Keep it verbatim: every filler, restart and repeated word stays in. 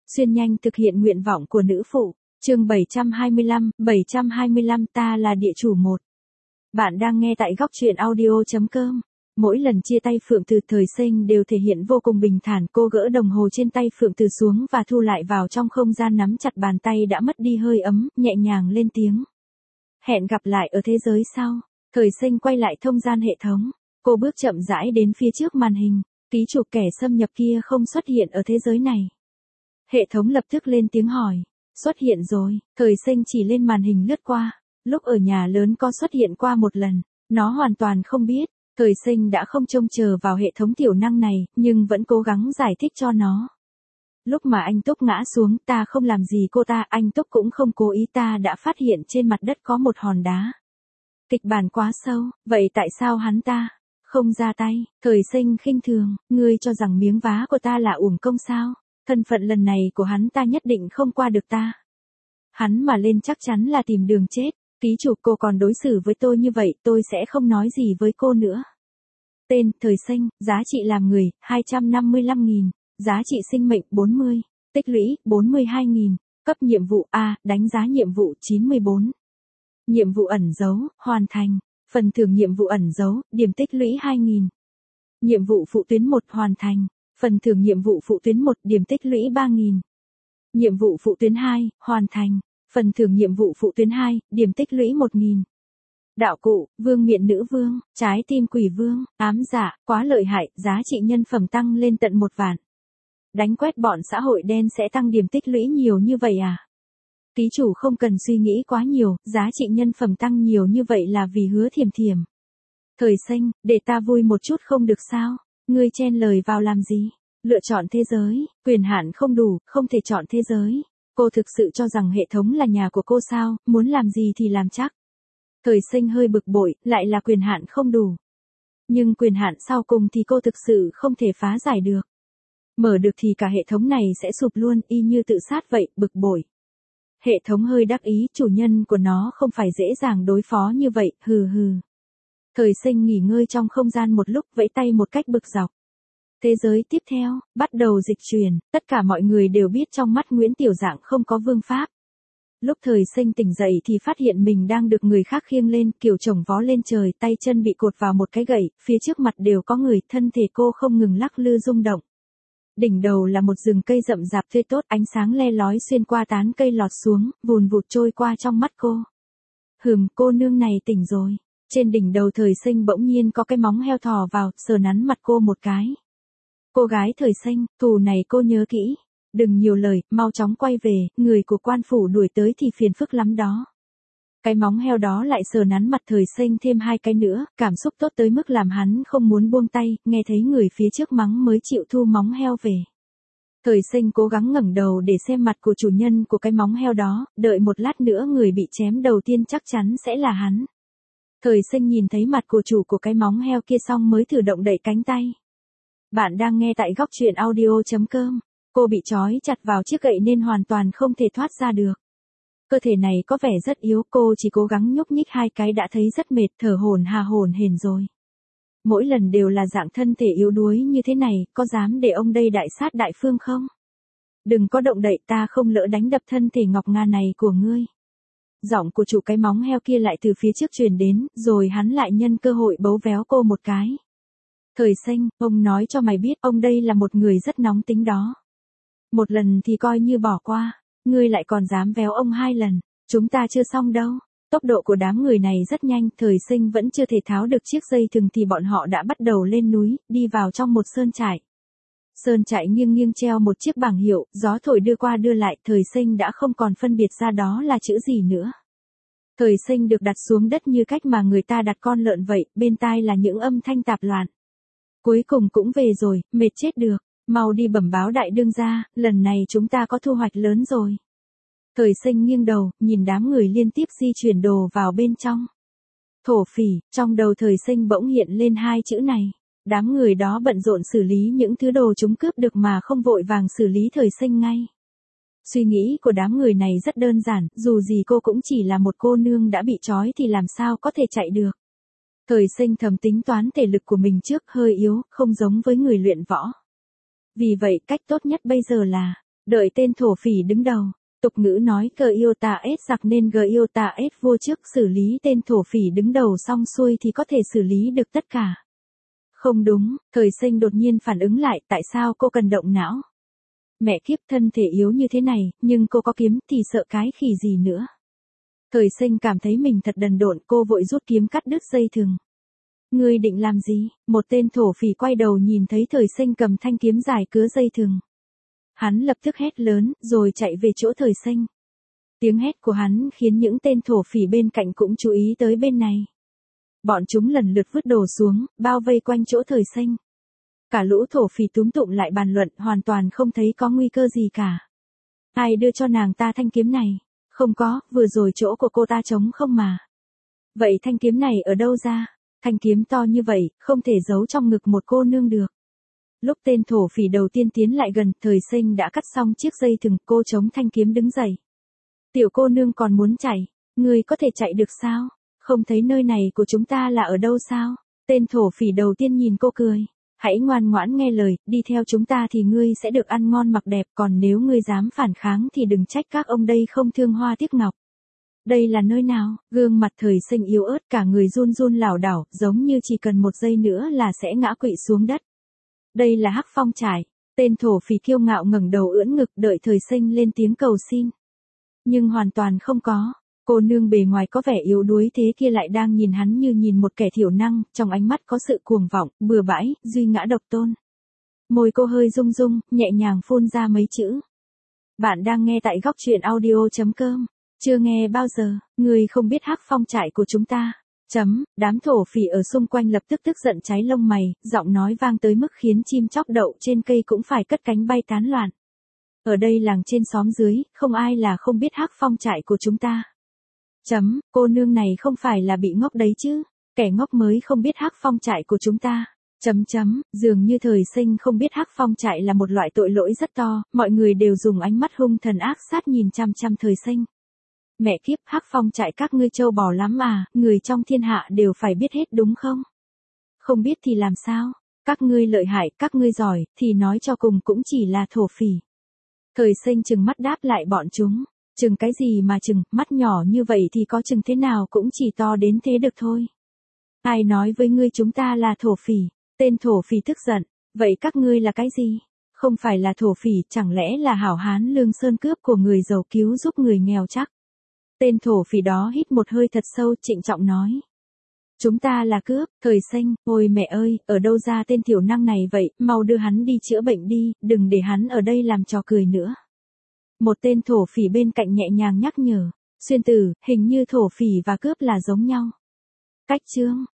Xuyên nhanh thực hiện nguyện vọng của nữ phụ. Chương bảy trăm hai mươi lăm, bảy trăm hai mươi lăm ta là địa chủ một. Bạn đang nghe tại góc truyện audio chấm com. Mỗi lần chia tay Phượng Từ, Thời Sinh đều thể hiện vô cùng bình thản. Cô gỡ đồng hồ trên tay Phượng Từ xuống và thu lại vào trong không gian, nắm chặt bàn tay đã mất đi hơi ấm, nhẹ nhàng lên tiếng. Hẹn gặp lại ở thế giới sau. Thời Sinh quay lại thông gian hệ thống. Cô bước chậm rãi đến phía trước màn hình. Ký chủ kẻ xâm nhập kia không xuất hiện ở thế giới này. Hệ thống lập tức lên tiếng hỏi. Xuất hiện rồi. Thời Sinh chỉ lên màn hình lướt qua. Lúc ở nhà lớn có xuất hiện qua một lần. Nó hoàn toàn không biết. Thời Sinh đã không trông chờ vào hệ thống tiểu năng này, nhưng vẫn cố gắng giải thích cho nó. Lúc mà anh Túc ngã xuống, ta không làm gì cô ta, anh Túc cũng không cố ý, ta đã phát hiện trên mặt đất có một hòn đá. Kịch bản quá sâu, vậy tại sao hắn ta không ra tay? Thời Sinh khinh thường, ngươi cho rằng miếng vá của ta là uổng công sao? Thân phận lần này của hắn ta nhất định không qua được ta. Hắn mà lên chắc chắn là tìm đường chết. Ký chủ, cô còn đối xử với tôi như vậy, tôi sẽ không nói gì với cô nữa. Tên, Thời Sinh, giá trị làm người, hai trăm năm mươi lăm nghìn, giá trị sinh mệnh, bốn mươi, tích lũy, bốn mươi hai nghìn, cấp nhiệm vụ A, đánh giá nhiệm vụ, chín mươi bốn. Nhiệm vụ ẩn dấu, hoàn thành, phần thưởng nhiệm vụ ẩn dấu, điểm tích lũy hai nghìn. Nhiệm vụ phụ tuyến một, hoàn thành, phần thưởng nhiệm vụ phụ tuyến một, điểm tích lũy ba nghìn. Nhiệm vụ phụ tuyến hai, hoàn thành. Phần thưởng nhiệm vụ phụ tuyến hai, điểm tích lũy một nghìn. Đạo cụ, vương miện nữ vương, trái tim quỷ vương, ám dạ, quá lợi hại, giá trị nhân phẩm tăng lên tận một vạn. Đánh quét bọn xã hội đen sẽ tăng điểm tích lũy nhiều như vậy à? Ký chủ không cần suy nghĩ quá nhiều, giá trị nhân phẩm tăng nhiều như vậy là vì Hứa Thiểm Thiểm. Thời Sinh, để ta vui một chút không được sao? Ngươi chen lời vào làm gì? Lựa chọn thế giới, quyền hạn không đủ, không thể chọn thế giới. Cô thực sự cho rằng hệ thống là nhà của cô sao, muốn làm gì thì làm chắc. Thời Sinh hơi bực bội, lại là quyền hạn không đủ. Nhưng quyền hạn sau cùng thì cô thực sự không thể phá giải được. Mở được thì cả hệ thống này sẽ sụp luôn, y như tự sát vậy, bực bội. Hệ thống hơi đắc ý, chủ nhân của nó không phải dễ dàng đối phó như vậy, hừ hừ. Thời Sinh nghỉ ngơi trong không gian một lúc, vẫy tay một cách bực dọc. Thế giới tiếp theo, bắt đầu dịch chuyển, tất cả mọi người đều biết trong mắt Nguyễn Tiểu Dạng không có vương pháp. Lúc Thời Sinh tỉnh dậy thì phát hiện mình đang được người khác khiêng lên, kiểu chồng vó lên trời, tay chân bị cột vào một cái gậy, phía trước mặt đều có người, thân thể cô không ngừng lắc lư rung động. Đỉnh đầu là một rừng cây rậm rạp tươi tốt, ánh sáng le lói xuyên qua tán cây lọt xuống, vùn vụt trôi qua trong mắt cô. Hừm, cô nương này tỉnh rồi. Trên đỉnh đầu Thời Sinh bỗng nhiên có cái móng heo thò vào, sờ nắn mặt cô một cái. Cô gái Thời Sinh, thù này cô nhớ kỹ. Đừng nhiều lời, mau chóng quay về, người của quan phủ đuổi tới thì phiền phức lắm đó. Cái móng heo đó lại sờ nắn mặt Thời Sinh thêm hai cái nữa, cảm xúc tốt tới mức làm hắn không muốn buông tay, nghe thấy người phía trước mắng mới chịu thu móng heo về. Thời Sinh cố gắng ngẩng đầu để xem mặt của chủ nhân của cái móng heo đó, đợi một lát nữa người bị chém đầu tiên chắc chắn sẽ là hắn. Thời Sinh nhìn thấy mặt của chủ của cái móng heo kia xong mới thử động đậy cánh tay. Bạn đang nghe tại góc truyện audio chấm com. Cô bị trói chặt vào chiếc gậy nên hoàn toàn không thể thoát ra được. Cơ thể này có vẻ rất yếu, cô chỉ cố gắng nhúc nhích hai cái đã thấy rất mệt, thở hổn hà hổn hển rồi. Mỗi lần đều là dạng thân thể yếu đuối như thế này, có dám để ông đây đại sát đại phương không? Đừng có động đậy, ta không lỡ đánh đập thân thể ngọc ngà này của ngươi. Giọng của chủ cái móng heo kia lại từ phía trước truyền đến, rồi hắn lại nhân cơ hội bấu véo cô một cái. Thời Sinh, ông nói cho mày biết, ông đây là một người rất nóng tính đó. Một lần thì coi như bỏ qua, ngươi lại còn dám véo ông hai lần, chúng ta chưa xong đâu. Tốc độ của đám người này rất nhanh, Thời Sinh vẫn chưa thể tháo được chiếc dây thừng thì bọn họ đã bắt đầu lên núi, đi vào trong một sơn trại. Sơn trại nghiêng nghiêng treo một chiếc bảng hiệu, gió thổi đưa qua đưa lại, Thời Sinh đã không còn phân biệt ra đó là chữ gì nữa. Thời Sinh được đặt xuống đất như cách mà người ta đặt con lợn vậy, bên tai là những âm thanh tạp loạn. Cuối cùng cũng về rồi, mệt chết được, mau đi bẩm báo đại đương gia, lần này chúng ta có thu hoạch lớn rồi. Thời Sinh nghiêng đầu, nhìn đám người liên tiếp di chuyển đồ vào bên trong. Thổ phỉ, trong đầu Thời Sinh bỗng hiện lên hai chữ này. Đám người đó bận rộn xử lý những thứ đồ chúng cướp được mà không vội vàng xử lý Thời Sinh ngay. Suy nghĩ của đám người này rất đơn giản, dù gì cô cũng chỉ là một cô nương đã bị trói thì làm sao có thể chạy được. Thời Sinh thầm tính toán thể lực của mình trước, hơi yếu, không giống với người luyện võ. Vì vậy cách tốt nhất bây giờ là Đợi tên thổ phỉ đứng đầu. Tục ngữ nói cờ yêu tà ết giặc nên gờ yêu tà ết vua, trước xử lý tên thổ phỉ đứng đầu xong xuôi thì có thể xử lý được tất cả. Không đúng, Thời Sinh đột nhiên phản ứng lại, tại sao cô cần động não? Mẹ kiếp, thân thể yếu như thế này, nhưng cô có kiếm thì sợ cái khỉ gì nữa. Thời Sinh cảm thấy mình thật đần độn, cô vội rút kiếm cắt đứt dây thừng. Ngươi định làm gì? Một tên thổ phỉ quay đầu nhìn thấy Thời Sinh cầm thanh kiếm dài cứa dây thừng. Hắn lập tức hét lớn, rồi chạy về chỗ Thời Sinh. Tiếng hét của hắn khiến những tên thổ phỉ bên cạnh cũng chú ý tới bên này. Bọn chúng lần lượt vứt đồ xuống, bao vây quanh chỗ Thời Sinh. Cả lũ thổ phỉ túm tụm lại bàn luận, hoàn toàn không thấy có nguy cơ gì cả. Ai đưa cho nàng ta thanh kiếm này? Không có, vừa rồi chỗ của cô ta trống không mà. Vậy thanh kiếm này ở đâu ra? Thanh kiếm to như vậy, không thể giấu trong ngực một cô nương được. Lúc tên thổ phỉ đầu tiên tiến lại gần, Thời Sinh đã cắt xong chiếc dây thừng, cô chống thanh kiếm đứng dậy. Tiểu cô nương còn muốn chạy, ngươi có thể chạy được sao? Không thấy nơi này của chúng ta là ở đâu sao? Tên thổ phỉ đầu tiên nhìn cô cười. Hãy ngoan ngoãn nghe lời, đi theo chúng ta thì ngươi sẽ được ăn ngon mặc đẹp, còn nếu ngươi dám phản kháng thì đừng trách các ông đây không thương hoa tiếc ngọc. Đây là nơi nào? Gương mặt Thời Sinh yếu ớt, cả người run run lảo đảo, giống như chỉ cần một giây nữa là sẽ ngã quỵ xuống đất. Đây là Hắc Phong trại. Tên thổ phỉ kiêu ngạo ngẩng đầu ưỡn ngực đợi Thời Sinh lên tiếng cầu xin. Nhưng hoàn toàn không có. Cô nương bề ngoài có vẻ yếu đuối thế kia lại đang nhìn hắn như nhìn một kẻ thiểu năng, trong ánh mắt có sự cuồng vọng, bừa bãi, duy ngã độc tôn. Môi cô hơi rung rung, nhẹ nhàng phun ra mấy chữ. Bạn đang nghe tại góc truyện audio chấm com. Chưa nghe bao giờ, người không biết Hắc Phong trại của chúng ta. Chấm, đám thổ phỉ ở xung quanh lập tức tức giận cháy lông mày, giọng nói vang tới mức khiến chim chóc đậu trên cây cũng phải cất cánh bay tán loạn. Ở đây làng trên xóm dưới, không ai là không biết Hắc Phong trại của chúng ta. Chấm, cô nương này không phải là bị ngốc đấy chứ, kẻ ngốc mới không biết Hắc Phong trại của chúng ta. Chấm chấm, dường như Thời Sinh không biết Hắc Phong trại là một loại tội lỗi rất to, mọi người đều dùng ánh mắt hung thần ác sát nhìn chăm chăm Thời Sinh. Mẹ kiếp, Hắc Phong trại các ngươi trâu bò lắm à, người trong thiên hạ đều phải biết hết đúng không? Không biết thì làm sao? Các ngươi lợi hại, các ngươi giỏi, thì nói cho cùng cũng chỉ là thổ phỉ. Thời Sinh trừng mắt đáp lại bọn chúng. Chừng cái gì mà chừng, mắt nhỏ như vậy thì có chừng thế nào cũng chỉ to đến thế được thôi. Ai nói với ngươi chúng ta là thổ phỉ? Tên thổ phỉ tức giận. Vậy các ngươi là cái gì? Không phải là thổ phỉ, chẳng lẽ là hảo hán lương sơn cướp của người giàu cứu giúp người nghèo chắc? Tên thổ phỉ đó hít một hơi thật sâu, trịnh trọng nói. Chúng ta là cướp. Thời Sinh, ôi mẹ ơi, ở đâu ra tên tiểu năng này vậy, mau đưa hắn đi chữa bệnh đi, đừng để hắn ở đây làm trò cười nữa. Một tên thổ phỉ bên cạnh nhẹ nhàng nhắc nhở. Xuyên tử, hình như thổ phỉ và cướp là giống nhau. Cách chương,